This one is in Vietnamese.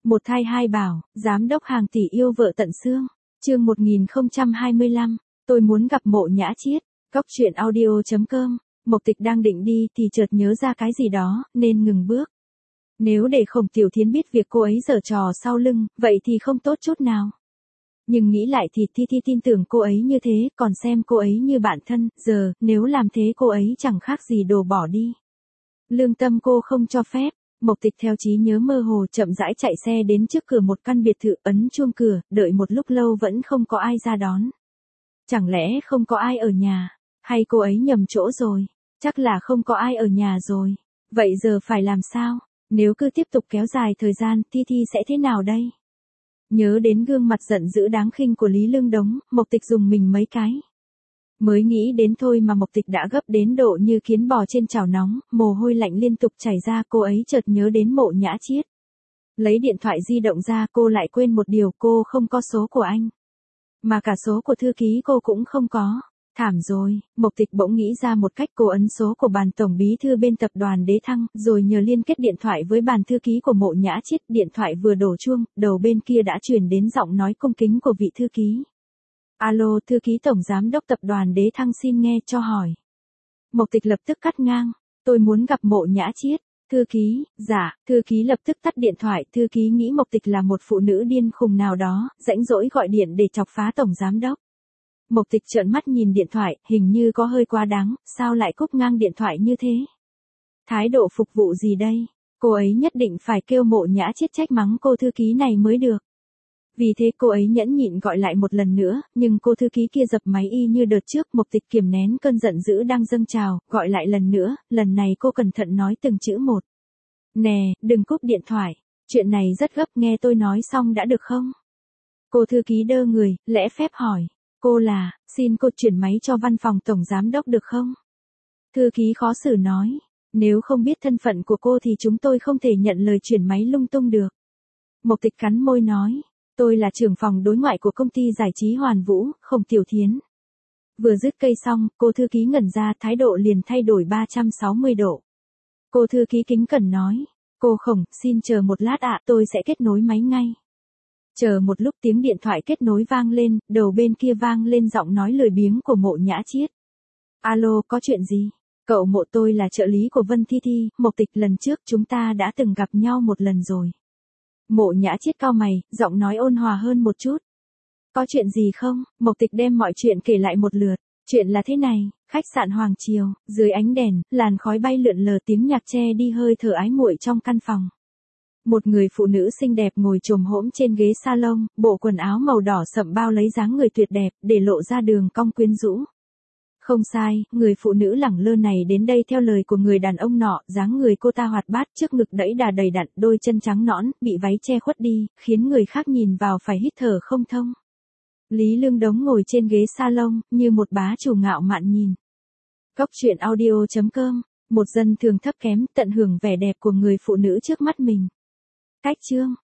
Một thai hai bảo, giám đốc hàng tỷ yêu vợ tận xương. Chương 1025, tôi muốn gặp Mộ Nhã Chiết. Cóc truyện audio.com. Mộc Tịch đang định đi thì chợt nhớ ra cái gì đó, nên ngừng bước. Nếu để Khổng Tiểu Thiến biết việc cô ấy giở trò sau lưng, vậy thì không tốt chút nào. Nhưng nghĩ lại thì Thi tin tưởng cô ấy như thế, còn xem cô ấy như bạn thân, giờ, nếu làm thế cô ấy chẳng khác gì đồ bỏ đi. Lương tâm cô không cho phép. Mộc Tịch theo trí nhớ mơ hồ chậm rãi chạy xe đến trước cửa một căn biệt thự, ấn chuông cửa, đợi một lúc lâu vẫn không có ai ra đón. Chẳng lẽ không có ai ở nhà? Hay cô ấy nhầm chỗ rồi? Chắc là không có ai ở nhà rồi. Vậy giờ phải làm sao? Nếu cứ tiếp tục kéo dài thời gian, Thi sẽ thế nào đây? Nhớ đến gương mặt giận dữ đáng khinh của Lý Lương Đống, Mộc Tịch dùng mình mấy cái. Mới nghĩ đến thôi mà Mộc Tịch đã gấp đến độ như kiến bò trên chảo nóng, mồ hôi lạnh liên tục chảy ra, cô ấy chợt nhớ đến Mộ Nhã Chiết. Lấy điện thoại di động ra, cô lại quên một điều, cô không có số của anh. Mà cả số của thư ký cô cũng không có. Thảm rồi, Mộc Tịch bỗng nghĩ ra một cách, cô ấn số của bàn tổng bí thư bên tập đoàn Đế Thăng, rồi nhờ liên kết điện thoại với bàn thư ký của Mộ Nhã Chiết. Điện thoại vừa đổ chuông, đầu bên kia đã truyền đến giọng nói cung kính của vị thư ký. Alo, thư ký tổng giám đốc tập đoàn Đế Thăng xin nghe cho hỏi. Mộc Tịch lập tức cắt ngang, tôi muốn gặp Mộ Nhã Chiết. Thư ký, dạ, thư ký lập tức tắt điện thoại, thư ký nghĩ Mộc Tịch là một phụ nữ điên khùng nào đó, rãnh rỗi gọi điện để chọc phá tổng giám đốc. Mộc Tịch trợn mắt nhìn điện thoại, hình như có hơi quá đáng, sao lại cúp ngang điện thoại như thế? Thái độ phục vụ gì đây? Cô ấy nhất định phải kêu Mộ Nhã Chiết trách mắng cô thư ký này mới được. Vì thế cô ấy nhẫn nhịn gọi lại một lần nữa, nhưng cô thư ký kia dập máy y như đợt trước. Mộc Tịch kiềm nén cơn giận dữ đang dâng trào, gọi lại lần nữa, lần này cô cẩn thận nói từng chữ một. Nè, đừng cúp điện thoại, chuyện này rất gấp, nghe tôi nói xong đã được không? Cô thư ký đơ người, lễ phép hỏi, cô là, xin cô chuyển máy cho văn phòng tổng giám đốc được không? Thư ký khó xử nói, nếu không biết thân phận của cô thì chúng tôi không thể nhận lời chuyển máy lung tung được. Mộc Tịch cắn môi nói, tôi là trưởng phòng đối ngoại của công ty giải trí Hoàn Vũ, Khổng Tiểu Thiến. Vừa dứt cây xong, cô thư ký ngẩn ra, thái độ liền thay đổi 360 độ. Cô thư ký kính cẩn nói, cô Khổng, xin chờ một lát ạ, tôi sẽ kết nối máy ngay. Chờ một lúc tiếng điện thoại kết nối vang lên, đầu bên kia vang lên giọng nói lười biếng của Mộ Nhã Chiết. Alo, có chuyện gì? Cậu Mộ, tôi là trợ lý của Vân Thi, Mộc Tịch, lần trước chúng ta đã từng gặp nhau một lần rồi. Mộ Nhã Chiết cau mày, giọng nói ôn hòa hơn một chút. Có chuyện gì không? Mộc Tịch đem mọi chuyện kể lại một lượt. Chuyện là thế này, khách sạn Hoàng Triều, dưới ánh đèn, làn khói bay lượn lờ, tiếng nhạc che đi hơi thở ái muội trong căn phòng. Một người phụ nữ xinh đẹp ngồi chồm hổm trên ghế salon, bộ quần áo màu đỏ sậm bao lấy dáng người tuyệt đẹp, để lộ ra đường cong quyến rũ. Không sai, người phụ nữ lẳng lơ này đến đây theo lời của người đàn ông nọ, dáng người cô ta hoạt bát, trước ngực đẫy đà đầy đặn, đôi chân trắng nõn, bị váy che khuất đi, khiến người khác nhìn vào phải hít thở không thông. Lý Lương Đống ngồi trên ghế salon, như một bá chủ ngạo mạn nhìn. Cóc truyện audio.com, một dân thường thấp kém, tận hưởng vẻ đẹp của người phụ nữ trước mắt mình. Cách chương